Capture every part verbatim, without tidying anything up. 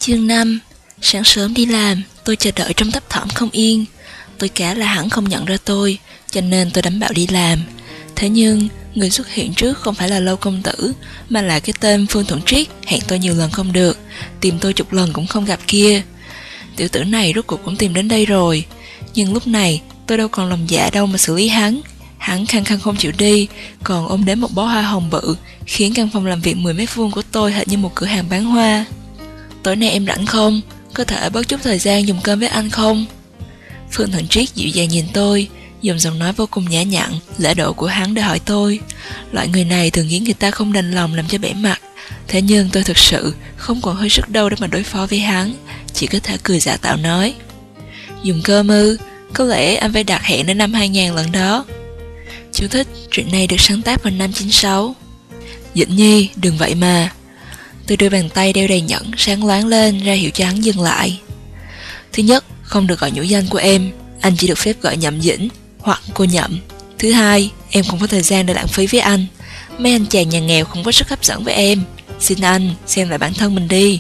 Chương năm. Sáng sớm đi làm, tôi chờ đợi trong thấp thỏm không yên. Tôi cá là hắn không nhận ra tôi, cho nên tôi đảm bảo đi làm. Thế nhưng, người xuất hiện trước không phải là Lâu công tử, mà là cái tên Phương Thuận Triết hẹn tôi nhiều lần không được, tìm tôi chục lần cũng không gặp kia. Tiểu tử này rốt cuộc cũng tìm đến đây rồi. Nhưng lúc này, tôi đâu còn lòng dạ đâu mà xử lý hắn. Hắn khăng khăng không chịu đi, còn ôm đến một bó hoa hồng bự, khiến căn phòng làm việc mười mét vuông của tôi hệt như một cửa hàng bán hoa. Tối nay em rảnh không? Có thể bớt chút thời gian dùng cơm với anh không? Phương Thuận Triết dịu dàng nhìn tôi, dùng giọng nói vô cùng nhã nhặn, lễ độ của hắn để hỏi tôi. Loại người này thường khiến người ta không đành lòng làm cho bẽ mặt. Thế nhưng tôi thực sự không còn hơi sức đâu để mà đối phó với hắn, chỉ có thể cười giả tạo nói: dùng cơm ư? Có lẽ anh phải đặt hẹn đến năm hai nghìn lần đó. Chú thích: chuyện này được sáng tác vào năm chín sáu. Dĩnh Nhi, đừng vậy mà. Tôi đưa bàn tay đeo đầy nhẫn sáng loáng lên ra hiệu cho hắn dừng lại. Thứ nhất, không được gọi nhũ danh của em, anh chỉ được phép gọi Nhậm Dĩnh hoặc cô Nhậm. Thứ hai, em không có thời gian để lãng phí với anh. Mấy anh chàng nhà nghèo không có sức hấp dẫn với em. Xin anh xem lại bản thân mình đi.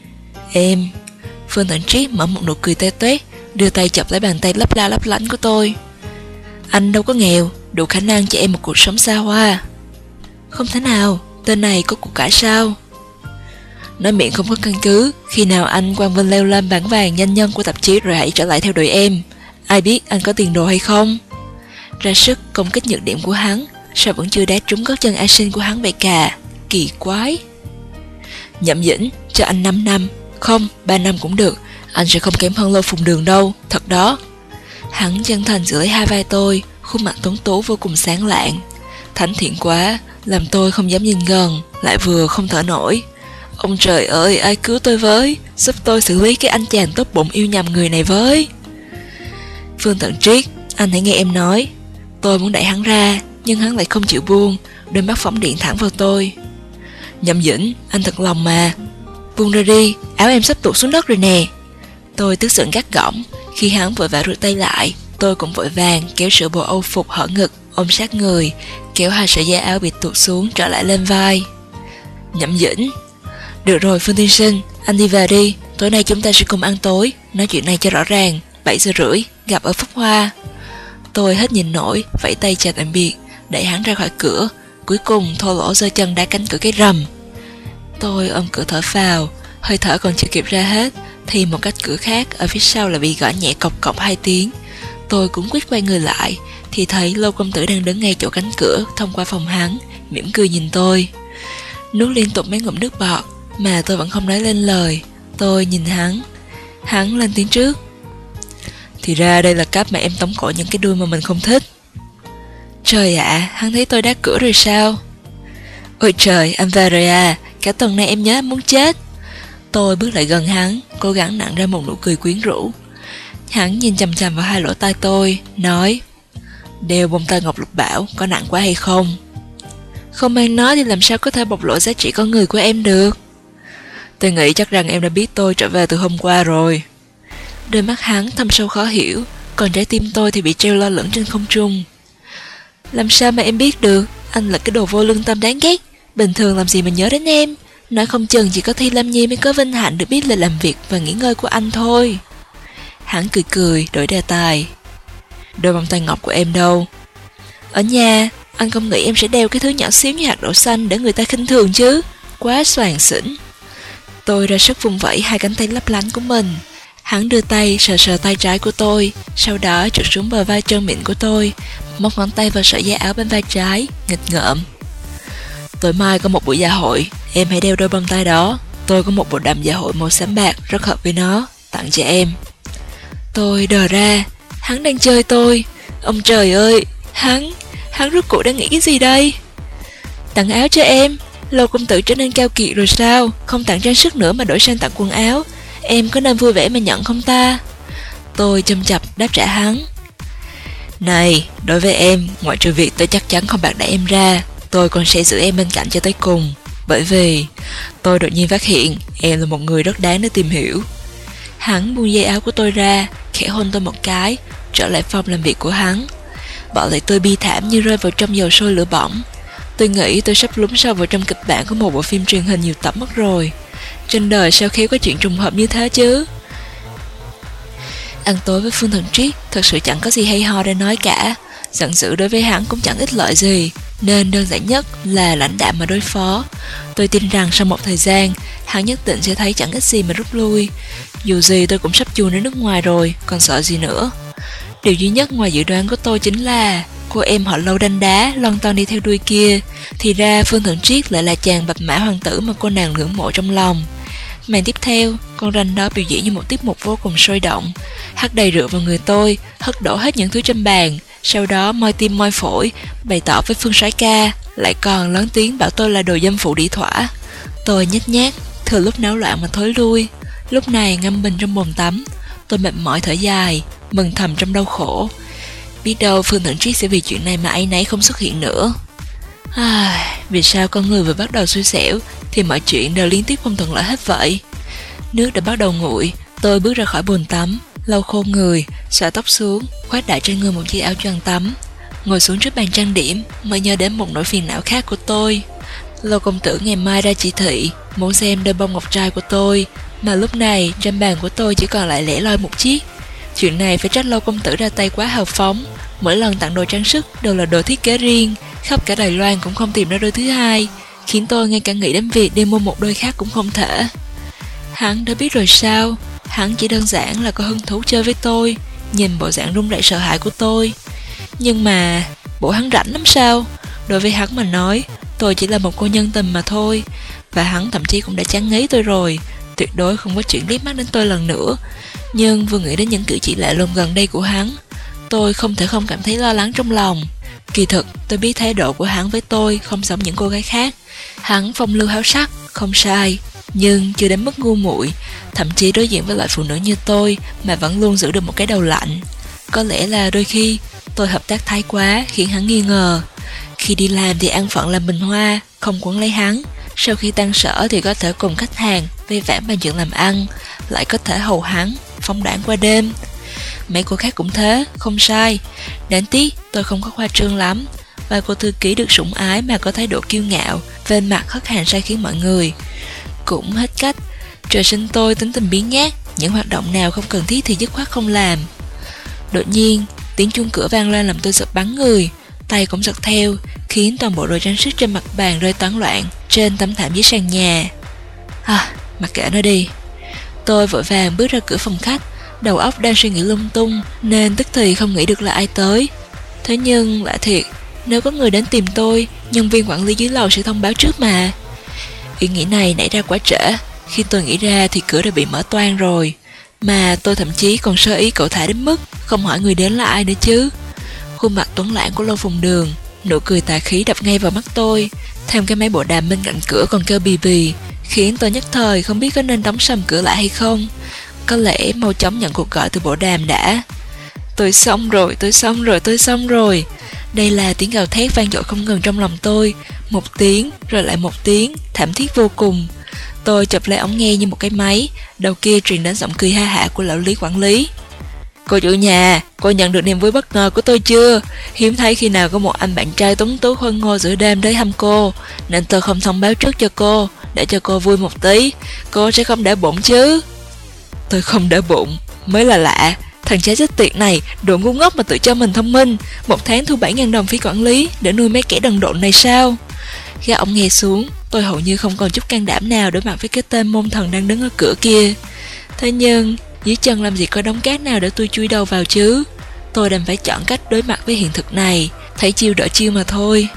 Em. Phương Thuận Triết mở một nụ cười tê tuét, đưa tay chọc lấy bàn tay lấp la lấp lánh của tôi. Anh đâu có nghèo, đủ khả năng cho em một cuộc sống xa hoa. Không thể nào, tên này có cuộc cải sao? Nói miệng không có căn cứ. Khi nào anh quang vinh leo lên bảng vàng nhanh nhân của tạp chí rồi hãy trở lại theo đuổi em. Ai biết anh có tiền đồ hay không? Ra sức công kích nhược điểm của hắn, sao vẫn chưa đá trúng gót chân a sinh của hắn vậy cả? Kỳ quái. Nhậm Dĩnh, cho anh năm năm. Không, ba năm cũng được. Anh sẽ không kém hơn Lâu Phùng Đường đâu, thật đó. Hắn chân thành giữ lấy hai vai tôi, khuôn mặt tuấn tú vô cùng sáng lạng. Thánh thiện quá, làm tôi không dám nhìn gần, lại vừa không thở nổi. Ông trời ơi, ai cứu tôi với, giúp tôi xử lý cái anh chàng tốt bụng yêu nhầm người này với. Phương Thuận Triết, anh hãy nghe em nói. Tôi muốn đẩy hắn ra, nhưng hắn lại không chịu buông, đôi mắt phóng điện thẳng vào tôi. Nhậm Dĩnh, anh thật lòng mà. Buông ra đi, áo em sắp tuột xuống đất rồi nè. Tôi tức giận gắt gỏng. Khi hắn vội vã rụt tay lại, tôi cũng vội vàng kéo sửa bộ âu phục hở ngực, ôm sát người, kéo hai sợi dây áo bị tuột xuống trở lại lên vai. Nhậm Dĩnh. Được rồi Phương tiên sinh, anh đi về đi. Tối nay chúng ta sẽ cùng ăn tối, nói chuyện này cho rõ ràng. Bảy giờ rưỡi, gặp ở Phúc Hoa. Tôi hết nhìn nổi, vẫy tay chào tạm biệt, đẩy hắn ra khỏi cửa. Cuối cùng thô lỗ giơ chân đá cánh cửa cái rầm. Tôi ôm cửa thở phào, hơi thở còn chưa kịp ra hết thì một cách cửa khác ở phía sau là bị gõ nhẹ cộc cộc hai tiếng. Tôi cũng quyết quay người lại thì thấy Lâu công tử đang đứng ngay chỗ cánh cửa thông qua phòng hắn, mỉm cười nhìn tôi. Nuốt liên tục mấy ngụm nước bọt mà tôi vẫn không nói lên lời. Tôi nhìn hắn. Hắn lên tiếng trước. Thì ra đây là cách mà em tống cổ những cái đuôi mà mình không thích. Trời ạ, à, hắn thấy tôi đá cửa rồi sao? Ôi trời, anh về rồi à, cả tuần này em nhớ em muốn chết. Tôi bước lại gần hắn, cố gắng nặn ra một nụ cười quyến rũ. Hắn nhìn chằm chằm vào hai lỗ tai tôi, nói: đeo bông tai ngọc lục bảo có nặng quá hay không? Không mang nó thì làm sao có thể bộc lộ giá trị con người của em được? Tôi nghĩ chắc rằng em đã biết tôi trở về từ hôm qua rồi. Đôi mắt hắn thâm sâu khó hiểu, còn trái tim tôi thì bị treo lơ lửng trên không trung. Làm sao mà em biết được? Anh là cái đồ vô lương tâm đáng ghét. Bình thường làm gì mà nhớ đến em. Nói không chừng chỉ có Thi Lâm Nhi mới có vinh hạnh được biết lời làm việc và nghỉ ngơi của anh thôi. Hắn cười cười, đổi đề tài. Đôi vòng tay ngọc của em đâu? Ở nhà. Anh không nghĩ em sẽ đeo cái thứ nhỏ xíu như hạt đậu xanh để người ta khinh thường chứ. Quá xoàng xỉn. Tôi ra sức vung vẩy hai cánh tay lấp lánh của mình. Hắn đưa tay sờ sờ tay trái của tôi, sau đó trượt xuống bờ vai trơn mịn của tôi, móc ngón tay vào sợi dây áo bên vai trái, nghịch ngợm. Tối mai có một buổi dạ hội, em hãy đeo đôi bông tai đó. Tôi có một bộ đầm dạ hội màu xám bạc rất hợp với nó, tặng cho em. Tôi đờ ra, hắn đang chơi tôi. Ông trời ơi, hắn, hắn rốt cuộc đang nghĩ cái gì đây? Tặng áo cho em. Lâu công tử trở nên cao kiệt rồi sao? Không tặng trang sức nữa mà đổi sang tặng quần áo. Em có nên vui vẻ mà nhận không ta? Tôi châm chập đáp trả hắn. Này, đối với em, ngoại trừ việc tôi chắc chắn không bạc đãi em ra, tôi còn sẽ giữ em bên cạnh cho tới cùng. Bởi vì tôi đột nhiên phát hiện em là một người rất đáng để tìm hiểu. Hắn buông dây áo của tôi ra, khẽ hôn tôi một cái, trở lại phòng làm việc của hắn. Bỏ lại tôi bi thảm như rơi vào trong dầu sôi lửa bỏng. Tôi nghĩ tôi sắp lún sâu vào trong kịch bản của một bộ phim truyền hình nhiều tập mất rồi. Trên đời sao khéo có chuyện trùng hợp như thế chứ. Ăn tối với Phương Thần Triết thật sự chẳng có gì hay ho để nói cả. Giận dữ đối với hắn cũng chẳng ích lợi gì, nên đơn giản nhất là lãnh đạm mà đối phó. Tôi tin rằng sau một thời gian, hắn nhất định sẽ thấy chẳng ích gì mà rút lui. Dù gì tôi cũng sắp chuồn đến nước ngoài rồi, còn sợ gì nữa. Điều duy nhất ngoài dự đoán của tôi chính là cô em họ Lâu đanh đá, lon ton đi theo đuôi kia. Thì ra Phương Thần Triết lại là chàng bạch mã hoàng tử mà cô nàng ngưỡng mộ trong lòng. Màn tiếp theo, con ranh đó biểu diễn như một tiết mục vô cùng sôi động. Hắt đầy rượu vào người tôi, hất đổ hết những thứ trên bàn, sau đó moi tim moi phổi, bày tỏ với Phương soái ca, lại còn lớn tiếng bảo tôi là đồ dâm phụ đĩ thỏa. Tôi nhếch nhác, thừa lúc náo loạn mà thối lui. Lúc này ngâm mình trong bồn tắm, tôi mệt mỏi thở dài, mừng thầm trong đau khổ. Biết đâu Phương Thần Triết sẽ vì chuyện này mà áy náy không xuất hiện nữa. À, vì sao con người vừa bắt đầu xui xẻo thì mọi chuyện đều liên tiếp không thuận lợi hết vậy? Nước đã bắt đầu nguội, tôi bước ra khỏi bồn tắm, lau khô người, xõa tóc xuống, khoác đại trên người một chiếc áo choàng tắm, ngồi xuống trước bàn trang điểm, mới nhớ đến một nỗi phiền não khác của tôi. Lâu công tử ngày mai ra chỉ thị muốn xem đôi bông ngọc trai của tôi, mà lúc này trên bàn của tôi chỉ còn lại lẻ loi một chiếc. Chuyện này phải trách Lâu công tử ra tay quá hào phóng, mỗi lần tặng đồ trang sức đều là đồ thiết kế riêng, khắp cả Đài Loan cũng không tìm ra đôi thứ hai, khiến tôi ngay cả nghĩ đến việc đi mua một đôi khác cũng không thể. Hắn đã biết rồi sao? Hắn chỉ đơn giản là có hứng thú chơi với tôi, nhìn bộ dạng run rẩy sợ hãi của tôi. Nhưng mà bộ hắn rảnh lắm sao? Đối với hắn mà nói, tôi chỉ là một cô nhân tình mà thôi. Và hắn thậm chí cũng đã chán ngấy tôi rồi, tuyệt đối không có chuyện liếc mắt đến tôi lần nữa. Nhưng vừa nghĩ đến những cử chỉ lạ lùng gần đây của hắn, tôi không thể không cảm thấy lo lắng trong lòng. Kỳ thực tôi biết thái độ của hắn với tôi không giống những cô gái khác. Hắn phong lưu háo sắc, không sai, nhưng chưa đến mức ngu muội, thậm chí đối diện với loại phụ nữ như tôi mà vẫn luôn giữ được một cái đầu lạnh. Có lẽ là đôi khi tôi hợp tác thái quá khiến hắn nghi ngờ. Khi đi làm thì ăn phận làm bình hoa, không quấn lấy hắn. Sau khi tan sở thì có thể cùng khách hàng vây vãn bàn chuyện làm ăn, lại có thể hầu hắn, phóng đãng qua đêm. Mấy cô khác cũng thế, không sai. Đáng tiếc tôi không có khoa trương lắm. Và cô thư ký được sủng ái mà có thái độ kiêu ngạo, vênh mặt hất hàm sai khiến mọi người. Cũng hết cách, trời sinh tôi tính tình biến nhát, những hoạt động nào không cần thiết thì dứt khoát không làm. Đột nhiên, tiếng chuông cửa vang lên làm tôi giật bắn người, tay cũng giật theo, khiến toàn bộ đồ trang sức trên mặt bàn rơi toán loạn trên tấm thảm dưới sàn nhà. À, mặc kệ nó đi. Tôi vội vàng bước ra cửa phòng khách, đầu óc đang suy nghĩ lung tung nên tức thì không nghĩ được là ai tới. Thế nhưng lạ thiệt, nếu có người đến tìm tôi, nhân viên quản lý dưới lầu sẽ thông báo trước mà. Ý nghĩ này nảy ra quá trễ, khi tôi nghĩ ra thì cửa đã bị mở toang rồi. Mà tôi thậm chí còn sơ ý cậu thả đến mức không hỏi người đến là ai nữa chứ. Khuôn mặt tuấn lãng của Lâu Phùng Đường, nụ cười tà khí đập ngay vào mắt tôi, thêm cái máy bộ đàm bên cạnh cửa còn kêu bì bì, khiến tôi nhất thời không biết có nên đóng sầm cửa lại hay không. Có lẽ mau chóng nhận cuộc gọi từ bộ đàm đã. Tôi xong rồi, tôi xong rồi, tôi xong rồi. Đây là tiếng gào thét vang dội không ngừng trong lòng tôi, một tiếng rồi lại một tiếng, thảm thiết vô cùng. Tôi chụp lấy ống nghe như một cái máy, đầu kia truyền đến giọng cười ha hả của lão lý quản lý. Cô chủ nhà, cô nhận được niềm vui bất ngờ của tôi chưa? Hiếm thấy khi nào có một anh bạn trai tuấn tú khôi ngô giữa đêm tới thăm cô, nên tôi không thông báo trước cho cô, để cho cô vui một tí. Cô sẽ không để bụng chứ? Tôi không để bụng, mới là lạ. Thằng cha chết tiệt này, đồ ngu ngốc mà tự cho mình thông minh. Một tháng thu bảy nghìn đồng phí quản lý để nuôi mấy kẻ đần độn này sao? Gác ống nghe xuống, tôi hầu như không còn chút can đảm nào đối mặt với cái tên môn thần đang đứng ở cửa kia. Thế nhưng dưới chân làm gì có đống cát nào để tôi chui đầu vào chứ? Tôi đành phải chọn cách đối mặt với hiện thực này, thấy chiêu đỡ chiêu mà thôi.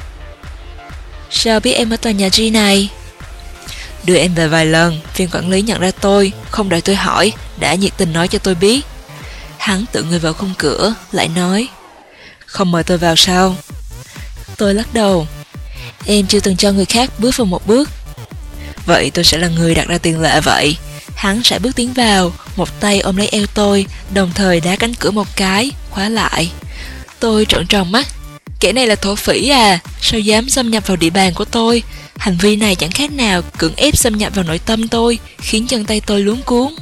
Sao biết em ở tòa nhà G này? Đưa em về vài lần, viên quản lý nhận ra tôi, không đợi tôi hỏi, đã nhiệt tình nói cho tôi biết. Hắn tự người vào khung cửa, lại nói: Không mời tôi vào sao? Tôi lắc đầu: Em chưa từng cho người khác bước vào một bước. Vậy tôi sẽ là người đặt ra tiền lệ vậy. Hắn sẽ bước tiến vào, một tay ôm lấy eo tôi, đồng thời đá cánh cửa một cái, khóa lại. Tôi trợn tròn mắt. Kẻ này là thổ phỉ à? Sao dám xâm nhập vào địa bàn của tôi? Hành vi này chẳng khác nào cưỡng ép xâm nhập vào nội tâm tôi, khiến chân tay tôi luống cuống.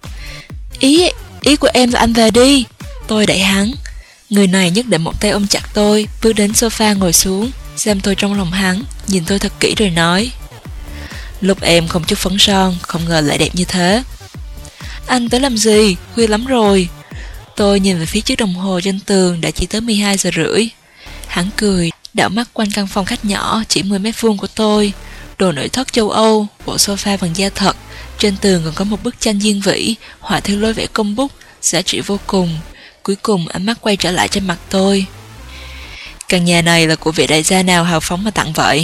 Ý, ý của em là anh về đi. Tôi đẩy hắn. Người này nhất định một tay ôm chặt tôi, bước đến sofa ngồi xuống, xem tôi trong lòng hắn, nhìn tôi thật kỹ rồi nói: Lúc em không chút phấn son, không ngờ lại đẹp như thế. Anh tới làm gì? Khuya lắm rồi. Tôi nhìn về phía chiếc đồng hồ trên tường, đã chỉ tới mười hai giờ rưỡi. Hắn cười, đảo mắt quanh căn phòng khách nhỏ chỉ mười mét vuông của tôi. Đồ nội thất châu Âu, bộ sofa bằng da thật. Trên tường còn có một bức tranh diên vĩ, họa theo lối vẽ công bút, giá trị vô cùng. Cuối cùng ánh mắt quay trở lại trên mặt tôi. Căn nhà này là của vị đại gia nào hào phóng mà tặng vậy?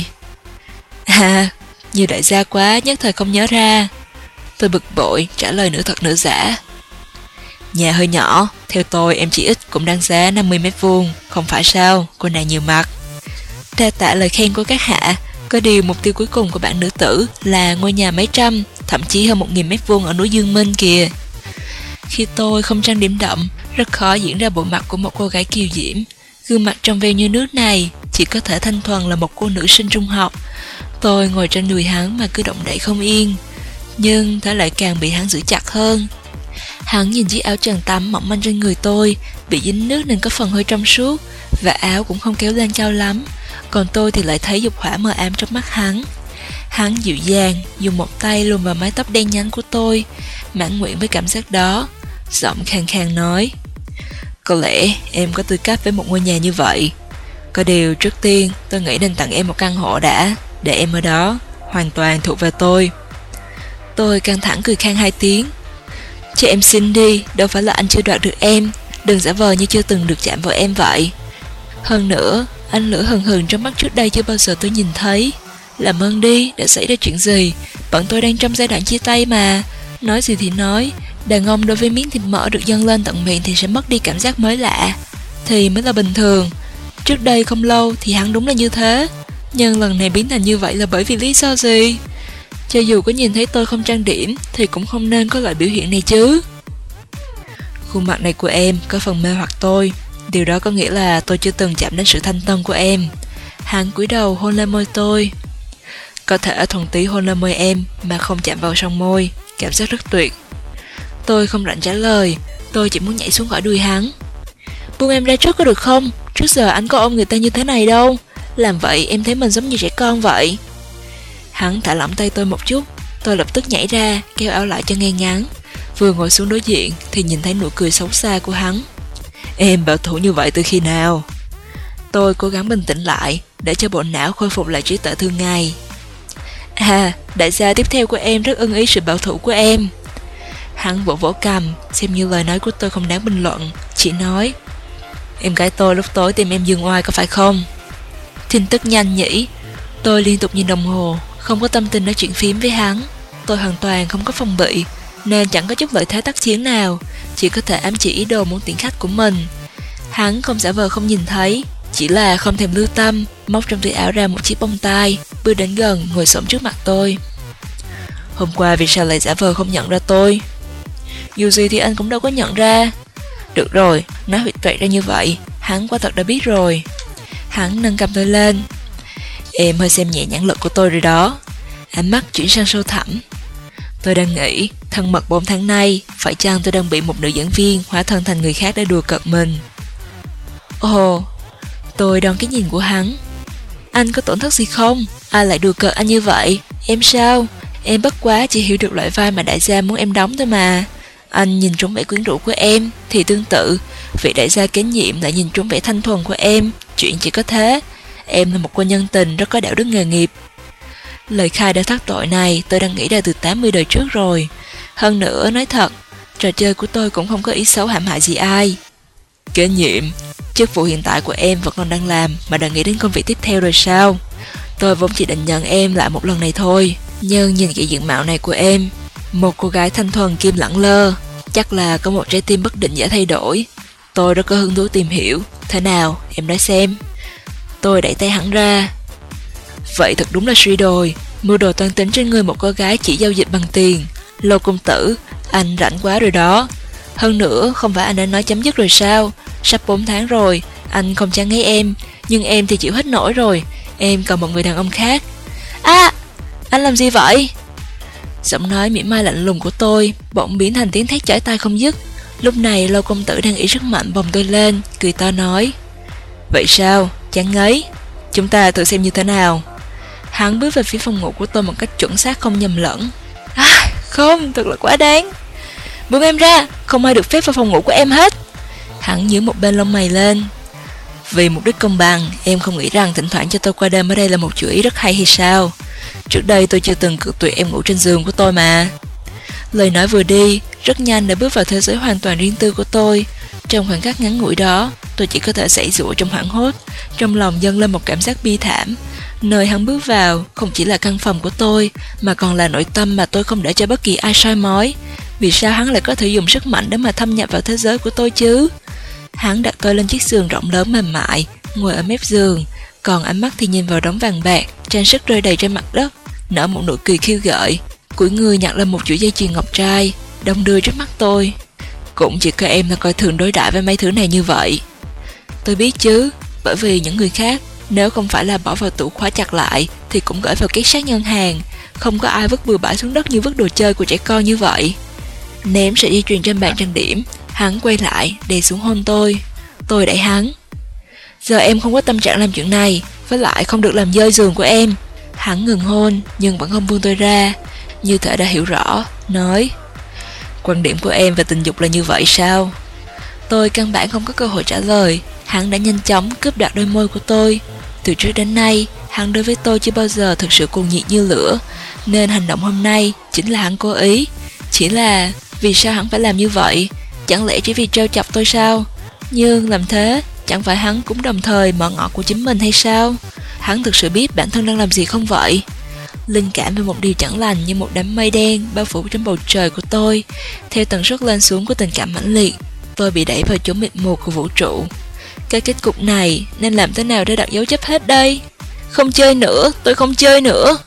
À, nhiều đại gia quá, nhất thời không nhớ ra. Tôi bực bội, trả lời nửa thật nửa giả. Nhà hơi nhỏ, theo tôi em chỉ ít cũng đáng giá năm mươi mét vuông, không phải sao, cô nàng nhiều mặt. Đa tạ lời khen của các hạ, có điều mục tiêu cuối cùng của bạn nữ tử là ngôi nhà mấy trăm, thậm chí hơn một nghìn mét vuông ở núi Dương Minh kìa. Khi tôi không trang điểm đậm, rất khó diễn ra bộ mặt của một cô gái kiều diễm. Gương mặt trong veo như nước này chỉ có thể thanh thuần là một cô nữ sinh trung học. Tôi ngồi trên đùi hắn mà cứ động đậy không yên, nhưng thế lại càng bị hắn giữ chặt hơn. Hắn nhìn chiếc áo choàng tắm mỏng manh trên người tôi, bị dính nước nên có phần hơi trong suốt, và áo cũng không kéo lên cao lắm. Còn tôi thì lại thấy dục hỏa mờ ám trong mắt hắn. Hắn dịu dàng dùng một tay luồn vào mái tóc đen nhánh của tôi, mãn nguyện với cảm giác đó. Giọng khàn khàn nói: có lẽ em có tư cách với một ngôi nhà như vậy. Có điều trước tiên tôi nghĩ nên tặng em một căn hộ đã, để em ở đó, hoàn toàn thuộc về tôi. Tôi căng thẳng cười khan hai tiếng. Cho em xin đi, đâu phải là anh chưa đoạt được em. Đừng giả vờ như chưa từng được chạm vào em vậy. Hơn nữa, ánh lửa hừng hừng trong mắt trước đây chưa bao giờ tôi nhìn thấy. Làm ơn đi, đã xảy ra chuyện gì? Bọn tôi đang trong giai đoạn chia tay mà. Nói gì thì nói, đàn ông đối với miếng thịt mỡ được dâng lên tận miệng thì sẽ mất đi cảm giác mới lạ, thì mới là bình thường. Trước đây không lâu thì hắn đúng là như thế, nhưng lần này biến thành như vậy là bởi vì lý do gì? Cho dù có nhìn thấy tôi không trang điểm thì cũng không nên có loại biểu hiện này chứ. Khuôn mặt này của em có phần mê hoặc tôi. Điều đó có nghĩa là tôi chưa từng chạm đến sự thanh tân của em. Hắn cúi đầu hôn lên môi tôi. Có thể thuần túy hôn lên môi em mà không chạm vào son môi, cảm giác rất tuyệt. Tôi không rảnh trả lời, tôi chỉ muốn nhảy xuống khỏi đùi hắn. Buông em ra trước có được không? Trước giờ anh có ôm người ta như thế này đâu. Làm vậy em thấy mình giống như trẻ con vậy. Hắn thả lỏng tay tôi một chút. Tôi lập tức nhảy ra, kéo áo lại cho ngay ngắn. Vừa ngồi xuống đối diện thì nhìn thấy nụ cười xấu xa của hắn. Em bảo thủ như vậy từ khi nào? Tôi cố gắng bình tĩnh lại, để cho bộ não khôi phục lại trí tuệ thường ngày. À, đại gia tiếp theo của em rất ưng ý sự bảo thủ của em. Hắn vỗ vỗ cằm, xem như lời nói của tôi không đáng bình luận, chỉ nói: em gái tôi lúc tối tìm em giương oai có phải không? Tin tức nhanh nhỉ. Tôi liên tục nhìn đồng hồ, không có tâm tình nói chuyện phím với hắn. Tôi hoàn toàn không có phòng bị, nên chẳng có chút lợi thế tác chiến nào, chỉ có thể ám chỉ ý đồ muốn tiễn khách của mình. Hắn không giả vờ không nhìn thấy, chỉ là không thèm lưu tâm, móc trong túi áo ra một chiếc bông tai, bước đến gần ngồi xổm trước mặt tôi. Hôm qua vì sao lại giả vờ không nhận ra tôi? Dù gì thì anh cũng đâu có nhận ra. Được rồi, nói huyệt tuệ ra như vậy, hắn quả thật đã biết rồi. Hắn nâng cầm tôi lên. Em hơi xem nhẹ nhãn lực của tôi rồi đó. Ánh mắt chuyển sang sâu thẳm. Tôi đang nghĩ, thân mật bốn tháng nay, phải chăng tôi đang bị một nữ giảng viên hóa thân thành người khác để đùa cợt mình? Ồ, tôi đón cái nhìn của hắn. Anh có tổn thất gì không? Ai lại đùa cợt anh như vậy? Em sao? Em bất quá chỉ hiểu được loại vai mà đại gia muốn em đóng thôi mà. Anh nhìn trúng vẻ quyến rũ của em thì tương tự, vị đại gia kế nhiệm lại nhìn trúng vẻ thanh thuần của em. Chuyện chỉ có thế. Em là một cô nhân tình rất có đạo đức nghề nghiệp. Lời khai đã thất tội này tôi đang nghĩ ra từ tám mươi đời trước rồi. Hơn nữa, nói thật, trò chơi của tôi cũng không có ý xấu hãm hại gì ai. Kế nhiệm, chức vụ hiện tại của em vẫn còn đang làm mà đã nghĩ đến công việc tiếp theo rồi sao? Tôi vốn chỉ định nhận em lại một lần này thôi, nhưng nhìn cái diện mạo này của em, một cô gái thanh thuần kim lẳng lơ, chắc là có một trái tim bất định dễ thay đổi. Tôi rất có hứng thú tìm hiểu. Thế nào, em nói xem. Tôi đẩy tay hắn ra. Vậy thật đúng là suy đồi, mưu đồ toan tính trên người một cô gái chỉ giao dịch bằng tiền. Lô công tử, anh rảnh quá rồi đó. Hơn nữa, không phải anh đã nói chấm dứt rồi sao? Sắp bốn tháng rồi, anh không chán ngấy em, nhưng em thì chịu hết nổi rồi. Em còn một người đàn ông khác. À, anh làm gì vậy? Giọng nói mỉa mai lạnh lùng của tôi bỗng biến thành tiếng thét chói tai không dứt. Lúc này Lô công tử đang ý rất mạnh bồng tôi lên, cười to nói: Vậy sao, chán ngấy? Chúng ta thử xem như thế nào. Hắn bước về phía phòng ngủ của tôi một cách chuẩn xác không nhầm lẫn. À, không, thật là quá đáng. Buông em ra, không ai được phép vào phòng ngủ của em hết. Hắn nhướng một bên lông mày lên. Vì mục đích công bằng, em không nghĩ rằng thỉnh thoảng cho tôi qua đêm ở đây là một chủ ý rất hay hay sao? Trước đây tôi chưa từng cự tuyệt em ngủ trên giường của tôi mà. Lời nói vừa đi, rất nhanh đã bước vào thế giới hoàn toàn riêng tư của tôi. Trong khoảnh khắc ngắn ngủi đó, tôi chỉ có thể giãy giụa trong hoảng hốt, trong lòng dâng lên một cảm giác bi thảm. Nơi hắn bước vào không chỉ là căn phòng của tôi, mà còn là nội tâm mà tôi không để cho bất kỳ ai soi mói. Vì sao hắn lại có thể dùng sức mạnh để mà thâm nhập vào thế giới của tôi chứ? Hắn đặt tôi lên chiếc giường rộng lớn mềm mại, ngồi ở mép giường, còn ánh mắt thì nhìn vào đống vàng bạc, trang sức rơi đầy trên mặt đất, nở một nụ cười khiêu gợi, cúi người nhặt lên một chuỗi dây chuyền ngọc trai, đong đưa trước mắt tôi. Cũng chỉ có em là coi thường đối đãi với mấy thứ này như vậy. Tôi biết chứ, bởi vì những người khác, nếu không phải là bỏ vào tủ khóa chặt lại, thì cũng gửi vào két sắt ngân hàng. Không có ai vứt bừa bãi xuống đất như vứt đồ chơi của trẻ con như vậy. Ném sợi dây chuyền trên bàn trang điểm, hắn quay lại, đè xuống hôn tôi. Tôi đẩy hắn. Giờ em không có tâm trạng làm chuyện này, với lại không được làm dơi giường của em. Hắn ngừng hôn, nhưng vẫn không buông tôi ra, như thể đã hiểu rõ, nói: Quan điểm của em về tình dục là như vậy sao? Tôi căn bản không có cơ hội trả lời. Hắn đã nhanh chóng cướp đoạt đôi môi của tôi. Từ trước đến nay, hắn đối với tôi chưa bao giờ thực sự cuồng nhiệt như lửa, nên hành động hôm nay chính là hắn cố ý. Chỉ là vì sao hắn phải làm như vậy? Chẳng lẽ chỉ vì trêu chọc tôi sao? Nhưng làm thế, chẳng phải hắn cũng đồng thời mở ngõ của chính mình hay sao? Hắn thực sự biết bản thân đang làm gì không vậy? Linh cảm về một điều chẳng lành như một đám mây đen bao phủ trên bầu trời của tôi. Theo tần suất lên xuống của tình cảm mãnh liệt, tôi bị đẩy vào chỗ mịt mù của vũ trụ. Cái kết cục này nên làm thế nào để đặt dấu chấp hết đây? Không chơi nữa, tôi không chơi nữa.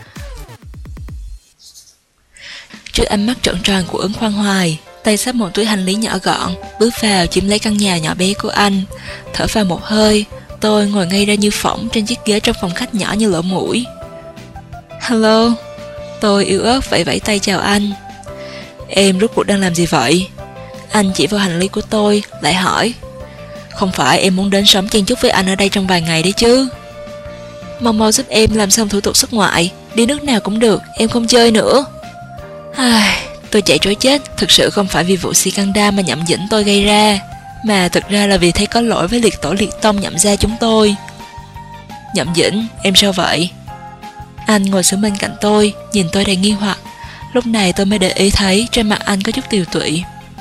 Trước ánh mắt trợn tròn của Ứng Khoan Hoài, tay xách một túi hành lý nhỏ gọn, bước vào chiếm lấy căn nhà nhỏ bé của anh. Thở vào một hơi, tôi ngồi ngay ra như phỏng trên chiếc ghế trong phòng khách nhỏ như lỗ mũi. Hello. Tôi yếu ớt vẫy vẫy tay chào anh. Em rốt cuộc đang làm gì vậy? Anh chỉ vào hành lý của tôi, lại hỏi. Không phải em muốn đến sống chen chúc với anh ở đây trong vài ngày đấy chứ? Mau mau giúp em làm xong thủ tục xuất ngoại, đi nước nào cũng được, em không chơi nữa. Ai, tôi chạy trối chết, thực sự không phải vì vụ si căng đa mà Nhậm Dĩnh tôi gây ra, mà thực ra là vì thấy có lỗi với liệt tổ liệt tông Nhậm gia chúng tôi. Nhậm Dĩnh, em sao vậy? Anh ngồi xuống bên cạnh tôi, nhìn tôi đầy nghi hoặc. Lúc này tôi mới để ý thấy trên mặt anh có chút tiều tụy.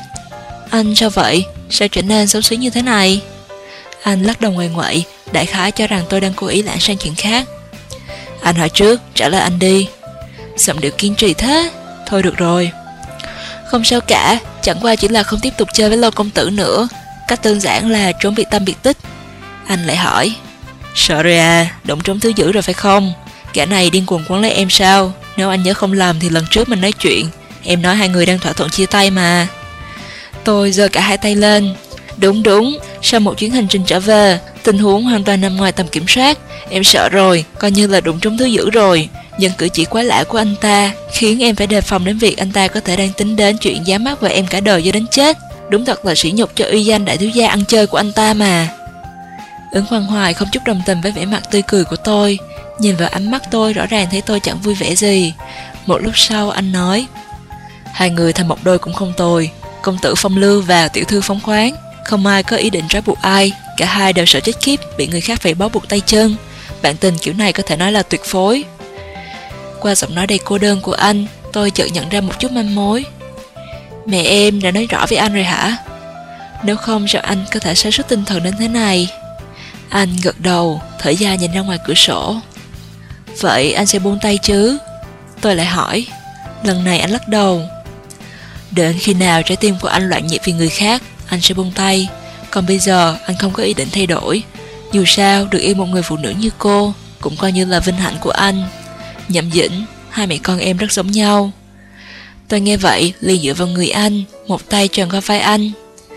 Anh sao vậy? Sao trở nên xấu xí như thế này? Anh lắc đầu ngoài ngoậy, đại khái cho rằng tôi đang cố ý lảng sang chuyện khác. Anh hỏi trước, trả lời anh đi. Giọng điệu kiên trì thế. Thôi được rồi. Không sao cả, chẳng qua chỉ là không tiếp tục chơi với Lâu công tử nữa. Cách đơn giản là trốn biệt tâm biệt tích. Anh lại hỏi. Sợ rồi à, đụng trốn thứ dữ rồi phải không? Gã này điên cuồng quấn lấy em sao? Nếu anh nhớ không lầm thì lần trước mình nói chuyện, em nói hai người đang thỏa thuận chia tay mà. Tôi giơ cả hai tay lên. Đúng đúng, sau một chuyến hành trình trở về, tình huống hoàn toàn nằm ngoài tầm kiểm soát. Em sợ rồi, coi như là đụng trúng thứ dữ rồi. Nhưng cử chỉ quái lạ của anh ta khiến em phải đề phòng đến việc anh ta có thể đang tính đến chuyện giám mắt vào em cả đời cho đến chết. Đúng thật là sỉ nhục cho uy danh đại thiếu gia ăn chơi của anh ta mà. Ứng Khoan Hoài không chút đồng tình với vẻ mặt tươi cười của tôi. Nhìn vào ánh mắt tôi rõ ràng thấy tôi chẳng vui vẻ gì. Một lúc sau anh nói. Hai người thành một đôi cũng không tồi. Công tử phong lưu và tiểu thư phóng khoáng, không ai có ý định trói buộc ai. Cả hai đều sợ chết khiếp bị người khác phải bó buộc tay chân. Bạn tình kiểu này có thể nói là tuyệt phối. Qua giọng nói đầy cô đơn của anh, tôi chợt nhận ra một chút manh mối. Mẹ em đã nói rõ với anh rồi hả? Nếu không sao anh có thể sa sút tinh thần đến thế này? Anh gật đầu, thở dài nhìn ra ngoài cửa sổ. Vậy anh sẽ buông tay chứ? Tôi lại hỏi. Lần này anh lắc đầu. Đến khi nào trái tim của anh loạn nhịp vì người khác, anh sẽ buông tay. Còn bây giờ anh không có ý định thay đổi. Dù sao được yêu một người phụ nữ như cô cũng coi như là vinh hạnh của anh. Nhậm Dĩnh, hai mẹ con em rất giống nhau. Tôi nghe vậy liền dựa vào người anh, một tay tròn qua vai anh.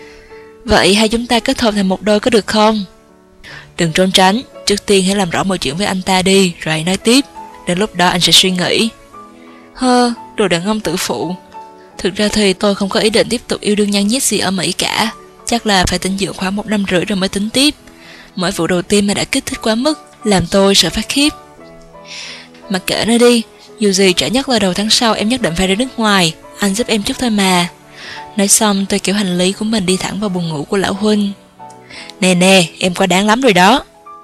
Vậy hai chúng ta kết hợp thành một đôi có được không? Đừng trốn tránh, trước tiên hãy làm rõ mọi chuyện với anh ta đi, rồi hãy nói tiếp. Đến lúc đó anh sẽ suy nghĩ. Hơ, đồ đàn ông tử phụ. Thực ra thì tôi không có ý định tiếp tục yêu đương nhăn nhít gì ở Mỹ cả. Chắc là phải tính dưỡng khoảng một năm rưỡi rồi mới tính tiếp. Mỗi vụ đầu tiên mà đã kích thích quá mức, làm tôi sợ phát khiếp. Mặc kệ nó đi, dù gì trễ nhất là đầu tháng sau em nhất định phải ra nước ngoài, anh giúp em chút thôi mà. Nói xong tôi kéo hành lý của mình đi thẳng vào buồng ngủ của lão huynh. Nè nè, em quá đáng lắm rồi đó.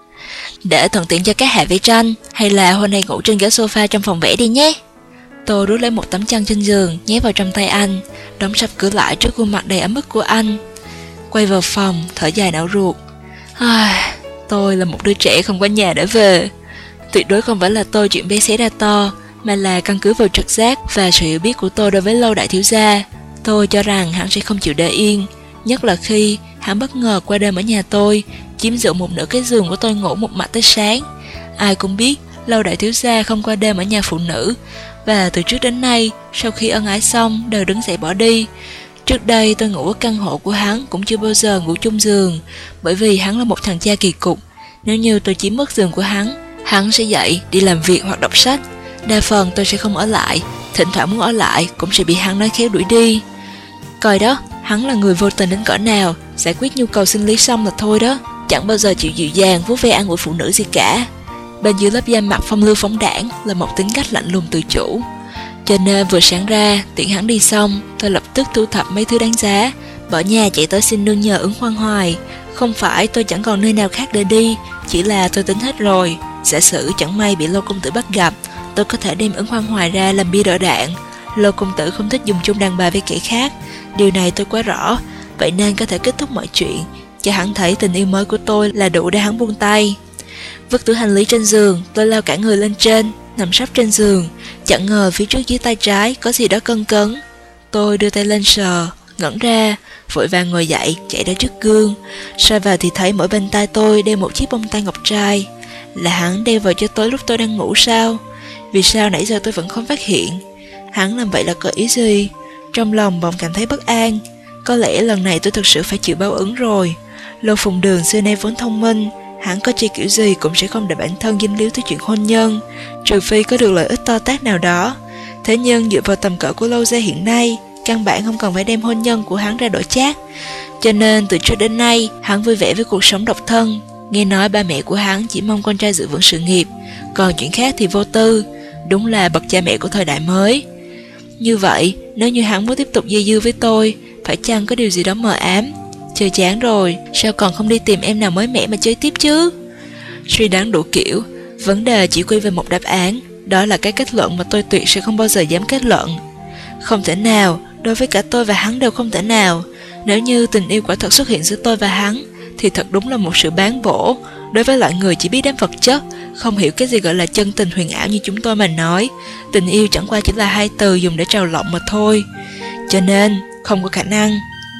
Để thuận tiện cho các hạ vẽ tranh, hay là hôm nay ngủ trên ghế sofa trong phòng vẽ đi nhé. Tôi rút lấy một tấm chăn trên giường, nhét vào trong tay anh, đóng sập cửa lại trước khuôn mặt đầy ấm ức của anh. Quay vào phòng, thở dài não ruột. À, tôi là một đứa trẻ không có nhà để về. Tuyệt đối không phải là tôi chuyện bé xé ra to, mà là căn cứ vào trực giác và sự hiểu biết của tôi đối với Lâu đại thiếu gia. Tôi cho rằng hắn sẽ không chịu để yên, nhất là khi hắn bất ngờ qua đêm ở nhà tôi, chiếm giữ một nửa cái giường của tôi ngủ một mạch tới sáng. Ai cũng biết Lâu đại thiếu gia không qua đêm ở nhà phụ nữ, và từ trước đến nay, sau khi ân ái xong đều đứng dậy bỏ đi. Trước đây tôi ngủ ở căn hộ của hắn cũng chưa bao giờ ngủ chung giường, bởi vì hắn là một thằng cha kỳ cục. Nếu như tôi chiếm mất giường của hắn, hắn sẽ dậy đi làm việc hoặc đọc sách. Đa phần tôi sẽ không ở lại, thỉnh thoảng muốn ở lại cũng sẽ bị hắn nói khéo đuổi đi. Coi đó, hắn là người vô tình đến cỡ nào, giải quyết nhu cầu sinh lý xong là thôi đó, chẳng bao giờ chịu dịu dàng vuốt ve an ủi phụ nữ gì cả. Bên dưới lớp da mặt phong lưu phóng đãng là một tính cách lạnh lùng tự chủ. Cho nên vừa sáng ra, tiện hắn đi xong, tôi lập tức thu thập mấy thứ đáng giá, bỏ nhà chạy tới xin nương nhờ Ứng Khoan Hoài. Không phải tôi chẳng còn nơi nào khác để đi, chỉ là tôi tính hết rồi. Giả sử chẳng may bị Lâu công tử bắt gặp, tôi có thể đem Ứng Khoan Hoài ra làm bia đỡ đạn. Lâu công tử không thích dùng chung đàn bà với kẻ khác, điều này tôi quá rõ, vậy nên có thể kết thúc mọi chuyện, cho hắn thấy tình yêu mới của tôi là đủ để hắn buông tay. Vứt túi hành lý trên giường, tôi lao cả người lên trên, nằm sấp trên giường. Chẳng ngờ phía trước dưới tay trái có gì đó cân cấn. Tôi đưa tay lên sờ, ngẩn ra, vội vàng ngồi dậy, chạy ra trước gương. Soi vào thì thấy mỗi bên tay tôi đeo một chiếc bông tai ngọc trai. Là hắn đeo vào cho tôi lúc tôi đang ngủ sao? Vì sao nãy giờ tôi vẫn không phát hiện? Hắn làm vậy là có ý gì? Trong lòng bỗng cảm thấy bất an. Có lẽ lần này tôi thực sự phải chịu báo ứng rồi. Lâu Phùng Đường xưa nay vốn thông minh, hắn có chi kiểu gì cũng sẽ không để bản thân dính líu tới chuyện hôn nhân, trừ phi có được lợi ích to tát nào đó. Thế nhưng dựa vào tầm cỡ của Lâu gia hiện nay, căn bản không cần phải đem hôn nhân của hắn ra đổi chác. Cho nên từ trước đến nay, hắn vui vẻ với cuộc sống độc thân. Nghe nói ba mẹ của hắn chỉ mong con trai giữ vững sự nghiệp, còn chuyện khác thì vô tư. Đúng là bậc cha mẹ của thời đại mới. Như vậy, nếu như hắn muốn tiếp tục dây dưa với tôi, phải chăng có điều gì đó mờ ám? Chơi chán rồi, sao còn không đi tìm em nào mới mẻ mà chơi tiếp chứ? Suy đoán đủ kiểu, vấn đề chỉ quy về một đáp án, đó là cái kết luận mà tôi tuyệt sẽ không bao giờ dám kết luận. Không thể nào, đối với cả tôi và hắn đều không thể nào. Nếu như tình yêu quả thật xuất hiện giữa tôi và hắn, thì thật đúng là một sự bán bổ. Đối với loại người chỉ biết đến vật chất, không hiểu cái gì gọi là chân tình huyền ảo như chúng tôi mà nói, tình yêu chẳng qua chỉ là hai từ dùng để trào lộng mà thôi. Cho nên, không có khả năng.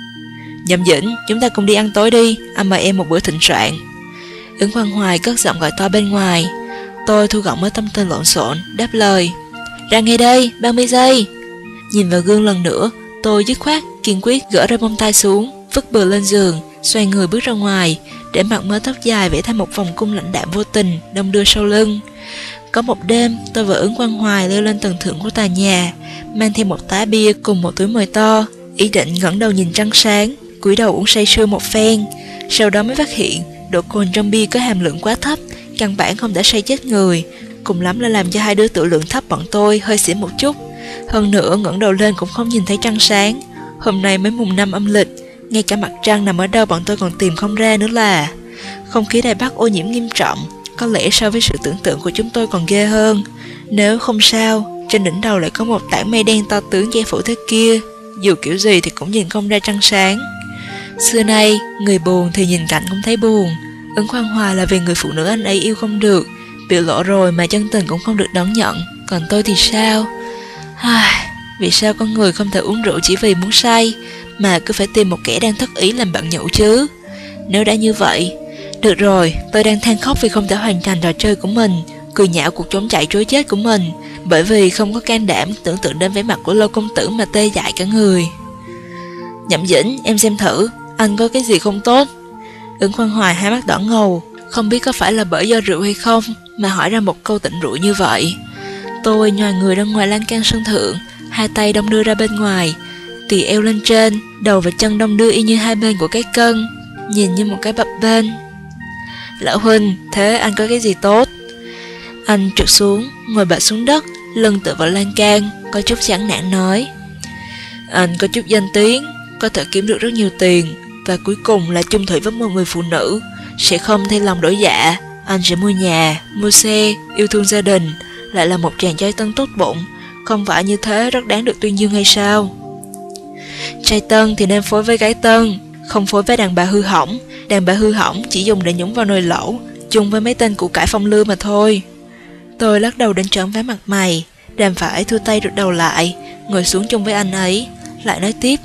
Nhậm Dĩnh, chúng ta cùng đi ăn tối đi, anh mời em một bữa thịnh soạn. Ứng Khoan Hoài cất giọng gọi to bên ngoài. Tôi thu gọn mới tâm tình lộn xộn, đáp lời. Ra ngay đây, ba mươi giây. Nhìn vào gương lần nữa, tôi dứt khoát, kiên quyết gỡ rơi bông tai xuống, vứt bừa lên giường, xoay người bước ra ngoài, để mặc mớ tóc dài vẽ thành một vòng cung lãnh đạm vô tình, đong đưa sau lưng. Có một đêm, tôi và Ứng Khoan Hoài leo lên tầng thượng của tòa nhà, mang theo một tá bia cùng một túi mời to, ý định ngẩng đầu nhìn trăng sáng, cúi đầu uống say sưa một phen. Sau đó mới phát hiện độ cồn trong bia có hàm lượng quá thấp, căn bản không để say chết người, cùng lắm là làm cho hai đứa tự lượng thấp bọn tôi hơi xỉn một chút. Hơn nữa ngẩng đầu lên cũng không nhìn thấy trăng sáng. Hôm nay mới mùng năm âm lịch, ngay cả mặt trăng nằm ở đâu bọn tôi còn tìm không ra nữa là. Không khí Đài Bắc ô nhiễm nghiêm trọng, có lẽ so với sự tưởng tượng của chúng tôi còn ghê hơn. Nếu không sao, trên đỉnh đầu lại có một tảng mây đen to tướng che phủ thế kia, dù kiểu gì thì cũng nhìn không ra trăng sáng. Xưa nay, người buồn thì nhìn cảnh cũng thấy buồn. Ứng Khoan Hoài là vì người phụ nữ anh ấy yêu không được, biểu lộ rồi mà chân tình cũng không được đón nhận. Còn tôi thì sao? Ai, vì sao con người không thể uống rượu chỉ vì muốn say, mà cứ phải tìm một kẻ đang thất ý làm bạn nhậu chứ? Nếu đã như vậy, được rồi, tôi đang than khóc vì không thể hoàn thành trò chơi của mình, cười nhạo cuộc trốn chạy trối chết của mình, bởi vì không có can đảm tưởng tượng đến vẻ mặt của Lâu công tử mà tê dại cả người. Nhậm Dĩnh, em xem thử, anh có cái gì không tốt? Ứng Khoan Hoài hai mắt đỏ ngầu, không biết có phải là bởi do rượu hay không mà hỏi ra một câu tỉnh rượu như vậy. Tôi nhòi người ra ngoài lan can sân thượng, hai tay đong đưa ra bên ngoài, tì eo lên trên, đầu và chân đong đưa y như hai bên của cái cân, nhìn như một cái bập bênh. Lão huynh, thế anh có cái gì tốt? Anh trượt xuống, ngồi bệt xuống đất, lưng tựa vào lan can, có chút chán nản nói: Anh có chút danh tiếng, có thể kiếm được rất nhiều tiền, và cuối cùng là chung thủy với một người phụ nữ, sẽ không thay lòng đổi dạ. Anh sẽ mua nhà, mua xe, yêu thương gia đình, lại là một chàng trai tân tốt bụng. Không phải như thế rất đáng được tuyên dương hay sao? Trai tân thì nên phối với gái tân, không phối với đàn bà hư hỏng. Đàn bà hư hỏng chỉ dùng để nhúng vào nồi lẩu, chung với mấy tên củ cải phong lưu mà thôi. Tôi lắc đầu đến trợn váng mặt mày, đành phải thu tay rụt đầu lại, ngồi xuống chung với anh ấy, lại nói tiếp: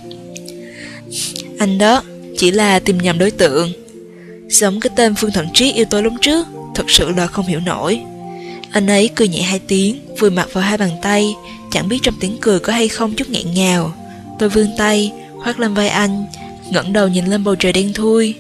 Anh đó chỉ là tìm nhầm đối tượng. Giống cái tên Phương Thận Triết yêu tôi lúc trước, thật sự là không hiểu nổi. Anh ấy cười nhẹ hai tiếng, vùi mặt vào hai bàn tay, chẳng biết trong tiếng cười có hay không chút nghẹn ngào. Tôi vươn tay, khoác lên vai anh, ngẩng đầu nhìn lên bầu trời đen thui.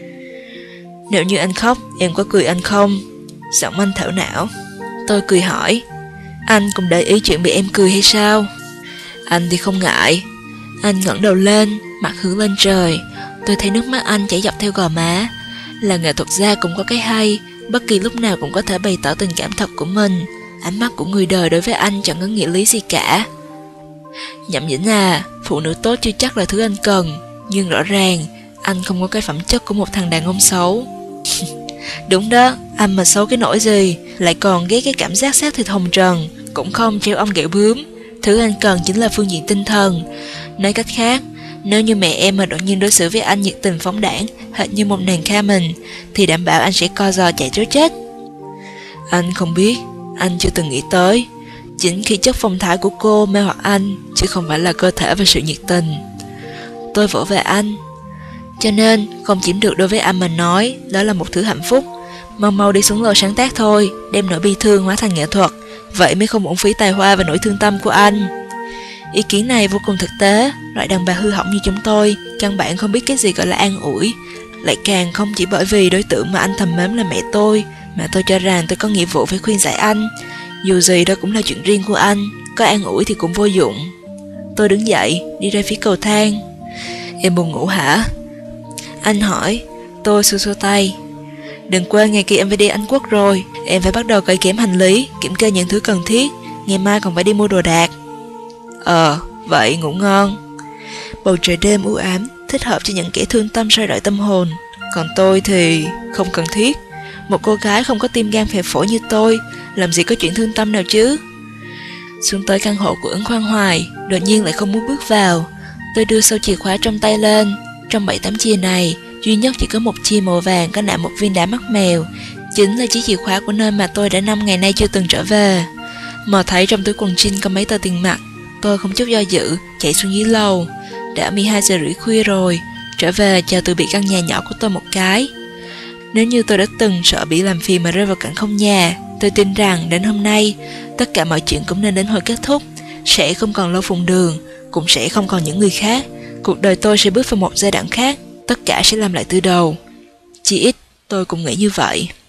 Nếu như anh khóc, em có cười anh không? Giọng anh thảo não. Tôi cười hỏi: Anh cũng để ý chuyện bị em cười hay sao? Anh thì không ngại. Anh ngẩng đầu lên, mặt hướng lên trời. Tôi thấy nước mắt anh chảy dọc theo gò má. Là nghệ thuật gia cũng có cái hay, bất kỳ lúc nào cũng có thể bày tỏ tình cảm thật của mình. Ánh mắt của người đời đối với anh chẳng có nghĩa lý gì cả. Nhậm Dĩnh à, phụ nữ tốt chưa chắc là thứ anh cần, nhưng rõ ràng anh không có cái phẩm chất của một thằng đàn ông xấu. Đúng đó, anh mà xấu cái nỗi gì, lại còn ghét cái cảm giác xác thịt hồng trần, cũng không treo ong ghẹo bướm. Thứ anh cần chính là phương diện tinh thần. Nói cách khác, nếu như mẹ em mà đột nhiên đối xử với anh nhiệt tình phóng đãng, hệt như một nàng Carmen, thì đảm bảo anh sẽ co giò chạy trối chết. Anh không biết, anh chưa từng nghĩ tới. Chính khi chất phong thái của cô mê hoặc anh, chứ không phải là cơ thể và sự nhiệt tình. Tôi vỗ về anh. Cho nên, không chiếm được đối với anh mà nói, đó là một thứ hạnh phúc. Mau mau đi xuống lầu sáng tác thôi, đem nỗi bi thương hóa thành nghệ thuật, vậy mới không uổng phí tài hoa và nỗi thương tâm của anh. Ý kiến này vô cùng thực tế. Loại đàn bà hư hỏng như chúng tôi căn bản không biết cái gì gọi là an ủi, lại càng không chỉ bởi vì đối tượng mà anh thầm mến là mẹ tôi, mà tôi cho rằng tôi có nghĩa vụ phải khuyên giải anh. Dù gì đó cũng là chuyện riêng của anh, có an ủi thì cũng vô dụng. Tôi đứng dậy, đi ra phía cầu thang. Em buồn ngủ hả? Anh hỏi. Tôi xua xua tay. Đừng quên ngày kia em phải đi Anh Quốc rồi, em phải bắt đầu cởi kiểm hành lý, kiểm kê những thứ cần thiết. Ngày mai còn phải đi mua đồ đạc. Ờ, vậy ngủ ngon. Bầu trời đêm u ám, thích hợp cho những kẻ thương tâm soi rọi tâm hồn. Còn tôi thì không cần thiết. Một cô gái không có tim gan phè phổi như tôi, làm gì có chuyện thương tâm nào chứ. Xuống tới căn hộ của Ứng Khoan Hoài, đột nhiên lại không muốn bước vào. Tôi đưa sâu chìa khóa trong tay lên. Trong bảy tấm chìa này, duy nhất chỉ có một chìa màu vàng có nạm một viên đá mắt mèo, chính là chiếc chìa khóa của nơi mà tôi đã năm ngày nay chưa từng trở về. Mò thấy trong túi quần jean có mấy tờ tiền mặt, tôi không chút do dự chạy xuống dưới lầu. Đã mười hai giờ rưỡi khuya rồi, trở về chào từ biệt căn nhà nhỏ của tôi một cái. Nếu như tôi đã từng sợ bị làm phiền mà rơi vào cảnh không nhà, tôi tin rằng đến hôm nay tất cả mọi chuyện cũng nên đến hồi kết thúc. Sẽ không còn Lâu Phùng Đường, cũng sẽ không còn những người khác. Cuộc đời tôi sẽ bước vào một giai đoạn khác, tất cả sẽ làm lại từ đầu. Chỉ ít tôi cũng nghĩ như vậy.